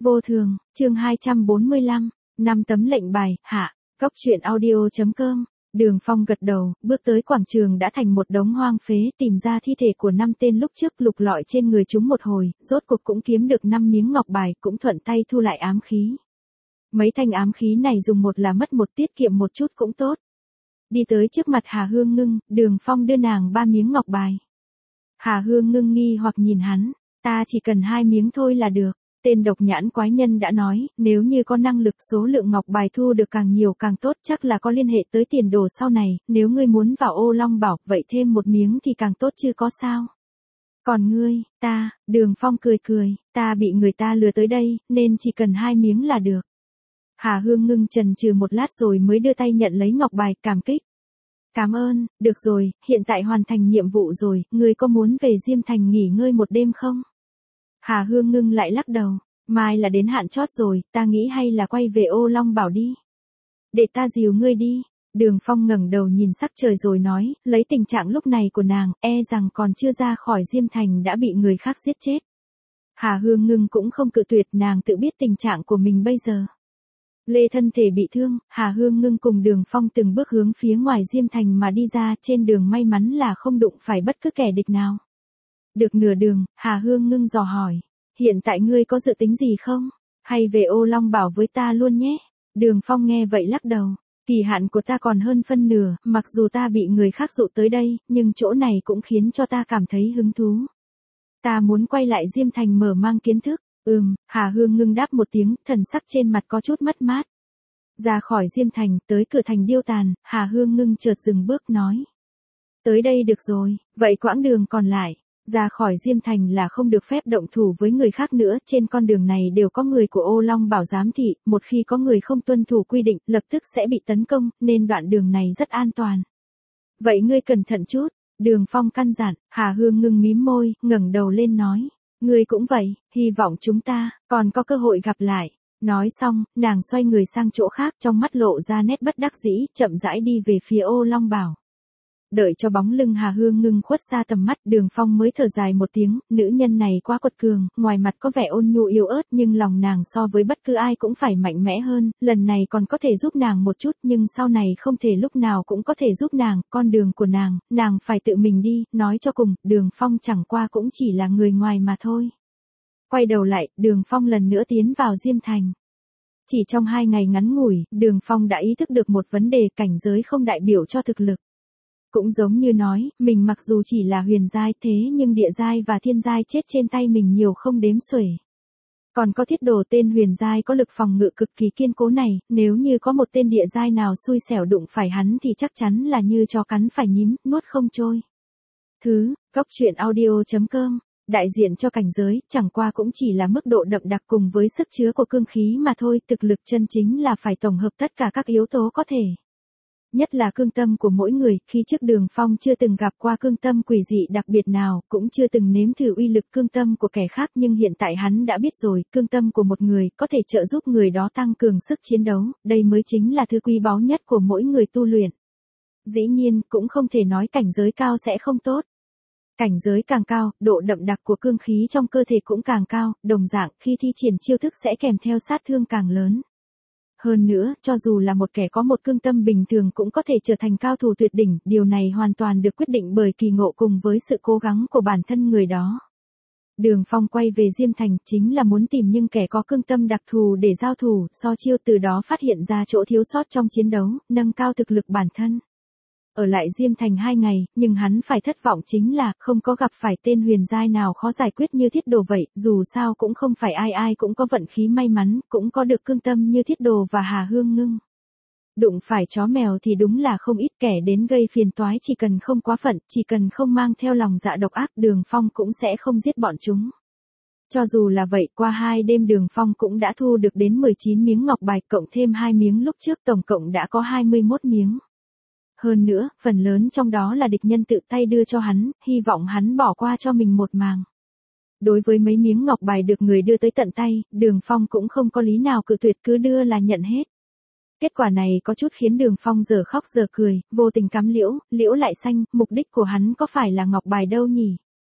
Vô thường, chương 245, 5 tấm lệnh bài, hạ, góc truyện audio.com. Đường Phong gật đầu, bước tới quảng trường đã thành một đống hoang phế, tìm ra thi thể của 5 tên lúc trước, lục lọi trên người chúng một hồi, rốt cuộc cũng kiếm được 5 miếng ngọc bài, cũng thuận tay thu lại ám khí. Mấy thanh ám khí này dùng một là mất một, tiết kiệm một chút cũng tốt. Đi tới trước mặt Hà Hương Ngưng, Đường Phong đưa nàng 3 miếng ngọc bài. Hà Hương Ngưng nghi hoặc nhìn hắn, ta chỉ cần 2 miếng thôi là được. Tên độc nhãn quái nhân đã nói, nếu như có năng lực số lượng ngọc bài thu được càng nhiều càng tốt, chắc là có liên hệ tới tiền đồ sau này, nếu ngươi muốn vào Ô Long Bảo, vậy thêm một miếng thì càng tốt chứ có sao. Còn ngươi, Đường Phong cười cười, ta bị người ta lừa tới đây, nên chỉ cần 2 miếng là được. Hà Hương Ngưng chần chừ một lát rồi mới đưa tay nhận lấy ngọc bài, cảm kích. Cảm ơn, được rồi, hiện tại hoàn thành nhiệm vụ rồi, ngươi có muốn về Diêm Thành nghỉ ngơi một đêm không? Hà Hương Ngưng lại lắc đầu, mai là đến hạn chót rồi, ta nghĩ hay là quay về Ô Long Bảo đi. Để ta dìu ngươi đi. Đường Phong ngẩng đầu nhìn sắc trời rồi nói, lấy tình trạng lúc này của nàng, e rằng còn chưa ra khỏi Diêm Thành đã bị người khác giết chết. Hà Hương Ngưng cũng không cự tuyệt, nàng tự biết tình trạng của mình bây giờ. Lê thân thể bị thương, Hà Hương Ngưng cùng Đường Phong từng bước hướng phía ngoài Diêm Thành mà đi ra, trên đường may mắn là không đụng phải bất cứ kẻ địch nào. Được nửa đường, Hà Hương Ngưng dò hỏi, hiện tại ngươi có dự tính gì không? Hay về Ô Long Bảo với ta luôn nhé? Đường Phong nghe vậy lắc đầu, kỳ hạn của ta còn hơn phân nửa, mặc dù ta bị người khác dụ tới đây, nhưng chỗ này cũng khiến cho ta cảm thấy hứng thú. Ta muốn quay lại Diêm Thành mở mang kiến thức. Hà Hương Ngưng đáp một tiếng, thần sắc trên mặt có chút mất mát. Ra khỏi Diêm Thành, tới cửa thành Điêu Tàn, Hà Hương Ngưng chợt dừng bước nói. Tới đây được rồi, vậy quãng đường còn lại. Ra khỏi Diêm Thành là không được phép động thủ với người khác nữa, trên con đường này đều có người của Ô Long Bảo giám thị, một khi có người không tuân thủ quy định, lập tức sẽ bị tấn công, nên đoạn đường này rất an toàn. Vậy ngươi cẩn thận chút, Đường Phong căn dặn. Hà Hương Ngưng mím môi, ngẩng đầu lên nói, ngươi cũng vậy, hy vọng chúng ta còn có cơ hội gặp lại. Nói xong, nàng xoay người sang chỗ khác, trong mắt lộ ra nét bất đắc dĩ, chậm rãi đi về phía Ô Long Bảo. Đợi cho bóng lưng Hà Hương Ngưng khuất xa tầm mắt, Đường Phong mới thở dài một tiếng, nữ nhân này quá quật cường, ngoài mặt có vẻ ôn nhu yếu ớt nhưng lòng nàng so với bất cứ ai cũng phải mạnh mẽ hơn, lần này còn có thể giúp nàng một chút nhưng sau này không thể lúc nào cũng có thể giúp nàng, con đường của nàng phải tự mình đi, nói cho cùng, Đường Phong chẳng qua cũng chỉ là người ngoài mà thôi. Quay đầu lại, Đường Phong lần nữa tiến vào Diêm Thành. Chỉ trong 2 ngày ngắn ngủi, Đường Phong đã ý thức được một vấn đề, cảnh giới không đại biểu cho thực lực. Cũng giống như nói, mình mặc dù chỉ là huyền giai thế nhưng địa giai và thiên giai chết trên tay mình nhiều không đếm xuể. Còn có thiết đồ tên huyền giai có lực phòng ngự cực kỳ kiên cố này, nếu như có một tên địa giai nào xui xẻo đụng phải hắn thì chắc chắn là như chó cắn phải nhím, nuốt không trôi. Góc truyện audio.com. Đại diện cho cảnh giới, chẳng qua cũng chỉ là mức độ đậm đặc cùng với sức chứa của cương khí mà thôi, thực lực chân chính là phải tổng hợp tất cả các yếu tố có thể. Nhất là cương tâm của mỗi người, khi trước Đường Phong chưa từng gặp qua cương tâm quỷ dị đặc biệt nào, cũng chưa từng nếm thử uy lực cương tâm của kẻ khác, nhưng hiện tại hắn đã biết rồi, cương tâm của một người có thể trợ giúp người đó tăng cường sức chiến đấu, đây mới chính là thứ quý báu nhất của mỗi người tu luyện. Dĩ nhiên, cũng không thể nói cảnh giới cao sẽ không tốt. Cảnh giới càng cao, độ đậm đặc của cương khí trong cơ thể cũng càng cao, đồng dạng khi thi triển chiêu thức sẽ kèm theo sát thương càng lớn. Hơn nữa, cho dù là một kẻ có một cương tâm bình thường cũng có thể trở thành cao thủ tuyệt đỉnh, điều này hoàn toàn được quyết định bởi kỳ ngộ cùng với sự cố gắng của bản thân người đó. Đường Phong quay về Diêm Thành chính là muốn tìm những kẻ có cương tâm đặc thù để giao thủ, so chiêu, từ đó phát hiện ra chỗ thiếu sót trong chiến đấu, nâng cao thực lực bản thân. Ở lại Diêm Thành 2 ngày, nhưng hắn phải thất vọng chính là không có gặp phải tên huyền giai nào khó giải quyết như thiết đồ vậy, dù sao cũng không phải ai cũng có vận khí may mắn, cũng có được cương tâm như thiết đồ và Hà Hương Ngưng. Đụng phải chó mèo thì đúng là không ít, kẻ đến gây phiền toái chỉ cần không quá phận, chỉ cần không mang theo lòng dạ độc ác, Đường Phong cũng sẽ không giết bọn chúng. Cho dù là vậy, qua 2 đêm Đường Phong cũng đã thu được đến 19 miếng ngọc bài, cộng thêm 2 miếng lúc trước, tổng cộng đã có 21 miếng. Hơn nữa, phần lớn trong đó là địch nhân tự tay đưa cho hắn, hy vọng hắn bỏ qua cho mình một màng. Đối với mấy miếng ngọc bài được người đưa tới tận tay, Đường Phong cũng không có lý nào cự tuyệt, cứ đưa là nhận hết. Kết quả này có chút khiến Đường Phong giờ khóc giờ cười, vô tình cắm liễu lại xanh, mục đích của hắn có phải là ngọc bài đâu nhỉ?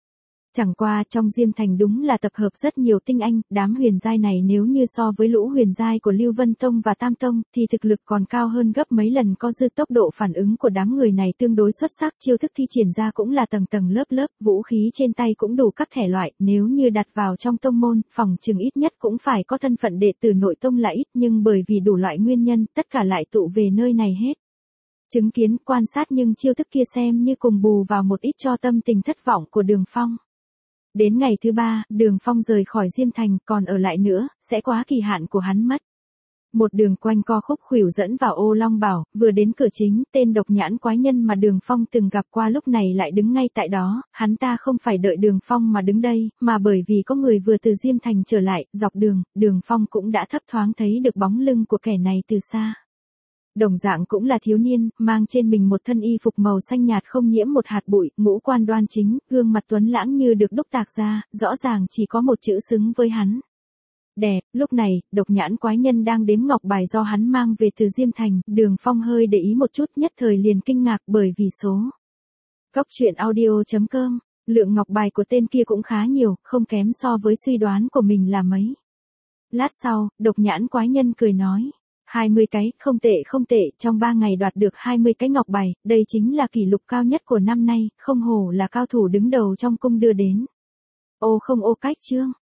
Chẳng qua trong Diêm Thành đúng là tập hợp rất nhiều tinh anh, đám huyền giai này nếu như so với lũ huyền giai của Lưu Vân Tông và Tam Tông thì thực lực còn cao hơn gấp mấy lần, có dư tốc độ phản ứng của đám người này tương đối xuất sắc, chiêu thức thi triển ra cũng là tầng tầng lớp lớp, vũ khí trên tay cũng đủ các thể loại, nếu như đặt vào trong tông môn, phòng chừng ít nhất cũng phải có thân phận đệ tử nội tông là ít, nhưng bởi vì đủ loại nguyên nhân, tất cả lại tụ về nơi này hết. Chứng kiến, quan sát nhưng chiêu thức kia xem như cùng bù vào một ít cho tâm tình thất vọng của Đường Phong. Đến ngày thứ 3, Đường Phong rời khỏi Diêm Thành, còn ở lại nữa, sẽ quá kỳ hạn của hắn mất. Một đường quanh co khúc khuỷu dẫn vào Ô Long Bảo, vừa đến cửa chính, tên độc nhãn quái nhân mà Đường Phong từng gặp qua lúc này lại đứng ngay tại đó, hắn ta không phải đợi Đường Phong mà đứng đây, mà bởi vì có người vừa từ Diêm Thành trở lại, dọc đường, Đường Phong cũng đã thấp thoáng thấy được bóng lưng của kẻ này từ xa. Đồng dạng cũng là thiếu niên, mang trên mình một thân y phục màu xanh nhạt không nhiễm một hạt bụi, ngũ quan đoan chính, gương mặt tuấn lãng như được đúc tạc ra, rõ ràng chỉ có một chữ xứng với hắn. Đẹp, lúc này, độc nhãn quái nhân đang đếm ngọc bài do hắn mang về từ Diêm Thành, Đường Phong hơi để ý một chút, nhất thời liền kinh ngạc bởi vì số. Cốc truyện audio.com, lượng ngọc bài của tên kia cũng khá nhiều, không kém so với suy đoán của mình là mấy. Lát sau, độc nhãn quái nhân cười nói. 20 cái, không tệ, trong 3 ngày đoạt được 20 cái ngọc bài, đây chính là kỷ lục cao nhất của năm nay, không hổ là cao thủ đứng đầu trong cung đưa đến. Ô không ô cách chương.